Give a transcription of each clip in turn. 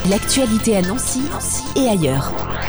L'actualité à Nancy et ailleurs.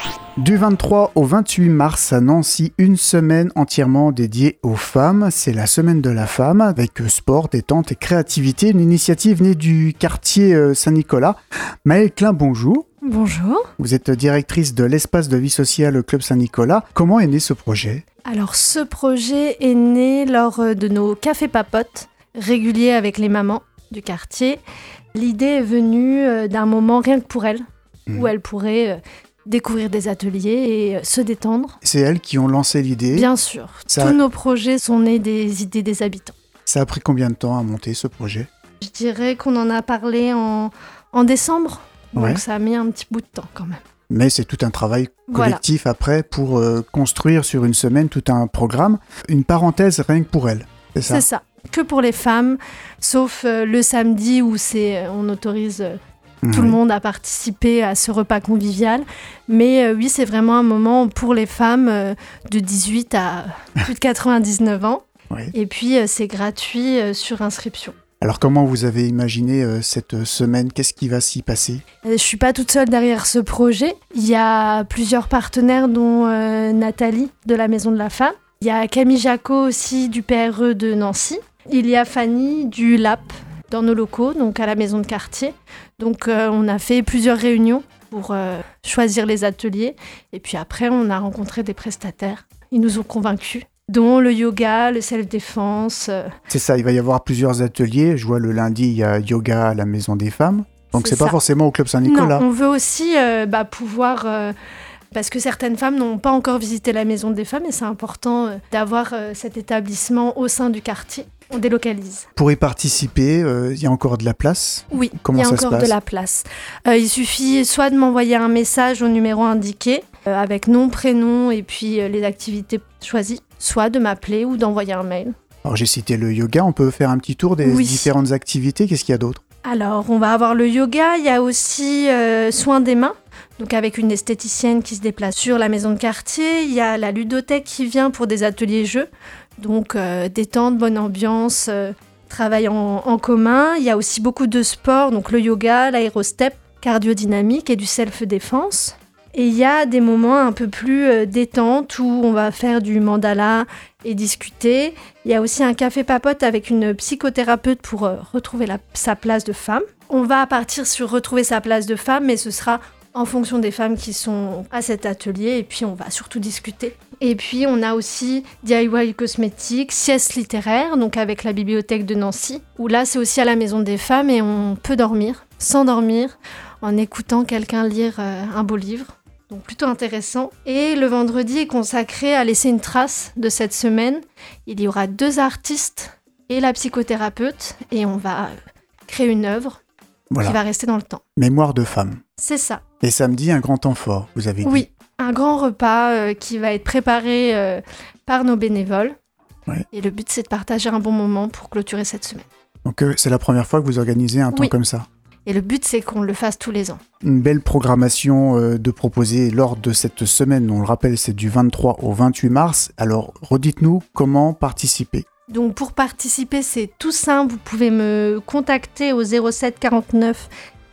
Du 23 au 28 mars à Nancy, une semaine entièrement dédiée aux femmes. C'est la semaine de la femme avec sport, détente et créativité. Une initiative née du quartier Saint-Nicolas. Maëlle Klein, bonjour. Bonjour. Vous êtes directrice de l'espace de vie sociale Club Saint-Nicolas. Comment est né ce projet ? Alors ce projet est né lors de nos cafés papotes réguliers avec les mamans du quartier. L'idée est venue d'un moment rien que pour elles, où elles pourraient découvrir des ateliers et se détendre. C'est elles qui ont lancé l'idée. Bien sûr. Tous nos projets sont nés des idées des habitants. Ça a pris combien de temps à monter ce projet ? Je dirais qu'on en a parlé en décembre, donc ça a mis un petit bout de temps quand même. Mais c'est tout un travail collectif après pour construire sur une semaine tout un programme. Une parenthèse rien que pour elles, c'est ça ? C'est ça. Que pour les femmes, sauf le samedi où on autorise tout le monde à participer à ce repas convivial. Mais oui, c'est vraiment un moment pour les femmes de 18 à plus de 99 ans. Oui. Et puis, c'est gratuit sur inscription. Alors, comment vous avez imaginé cette semaine ? Qu'est-ce qui va s'y passer ? Je ne suis pas toute seule derrière ce projet. Il y a plusieurs partenaires, dont Nathalie de la Maison de la Femme. Il y a Camille Jacot aussi du PRE de Nancy. Il y a Fanny du LAP dans nos locaux, donc à la maison de quartier. Donc on a fait plusieurs réunions pour choisir les ateliers. Et puis après, on a rencontré des prestataires. Ils nous ont convaincus, dont le yoga, le self-défense. C'est ça, il va y avoir plusieurs ateliers. Je vois le lundi, il y a yoga à la maison des femmes. Donc c'est pas forcément au Club Saint-Nicolas. Non, on veut aussi pouvoir... Parce que certaines femmes n'ont pas encore visité la Maison des Femmes et c'est important d'avoir cet établissement au sein du quartier. On délocalise. Pour y participer, il y a encore de la place ? Oui, comment il y a ça se encore passe ? de la place. Il suffit soit de m'envoyer un message au numéro indiqué avec nom, prénom et puis les activités choisies, soit de m'appeler ou d'envoyer un mail. Alors j'ai cité le yoga, on peut faire un petit tour des différentes activités. Qu'est-ce qu'il y a d'autre ? Alors, on va avoir le yoga, il y a aussi soins des mains, donc avec une esthéticienne qui se déplace sur la maison de quartier. Il y a la ludothèque qui vient pour des ateliers jeux, donc détente, bonne ambiance, travail en commun. Il y a aussi beaucoup de sports, donc le yoga, l'aérostep, cardio-dynamique et du self-défense. Et il y a des moments un peu plus détente où on va faire du mandala et discuter. Il y a aussi un café papote avec une psychothérapeute pour retrouver sa place de femme. On va partir sur retrouver sa place de femme, mais ce sera en fonction des femmes qui sont à cet atelier. Et puis, on va surtout discuter. Et puis, on a aussi DIY cosmétique, sieste littéraire, donc avec la bibliothèque de Nancy, où là, c'est aussi à la Maison des Femmes et on peut dormir, s'endormir, en écoutant quelqu'un lire un beau livre. Donc plutôt intéressant. Et le vendredi est consacré à laisser une trace de cette semaine. Il y aura 2 artistes et la psychothérapeute. Et on va créer une œuvre qui va rester dans le temps. Mémoire de femme. C'est ça. Et samedi, un grand temps fort, vous avez dit. Oui, un grand repas qui va être préparé par nos bénévoles. Ouais. Et le but, c'est de partager un bon moment pour clôturer cette semaine. Donc c'est la première fois que vous organisez un temps comme ça ? Et le but, c'est qu'on le fasse tous les ans. Une belle programmation de proposer lors de cette semaine. On le rappelle, c'est du 23 au 28 mars. Alors, redites-nous comment participer. Donc, pour participer, c'est tout simple. Vous pouvez me contacter au 07 49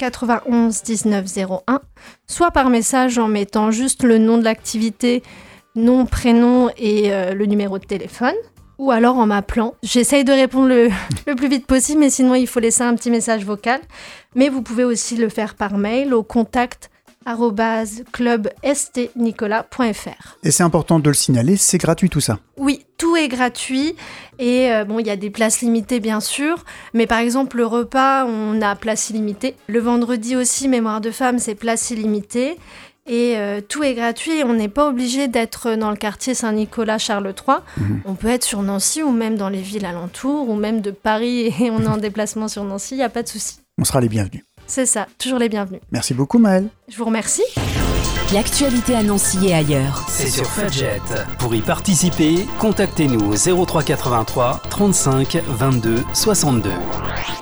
91 19 01, soit par message en mettant juste le nom de l'activité, nom, prénom et le numéro de téléphone. Ou alors en m'appelant. J'essaye de répondre le plus vite possible, mais sinon il faut laisser un petit message vocal. Mais vous pouvez aussi le faire par mail au contact@clubstnicolas.fr. Et c'est important de le signaler, c'est gratuit tout ça ? Oui, tout est gratuit. Et il y a des places limitées bien sûr. Mais par exemple, le repas, on a place illimitée. Le vendredi aussi, Mémoire de femme, c'est place illimitée. Et tout est gratuit, on n'est pas obligé d'être dans le quartier Saint-Nicolas, Charles III. On peut être sur Nancy ou même dans les villes alentours ou même de Paris et on est en déplacement sur Nancy, il n'y a pas de souci. On sera les bienvenus. C'est ça, toujours les bienvenus. Merci beaucoup Maëlle. Je vous remercie. L'actualité à Nancy et ailleurs. C'est sur Fudget. Pour y participer, contactez-nous au 03 83 35 22 62.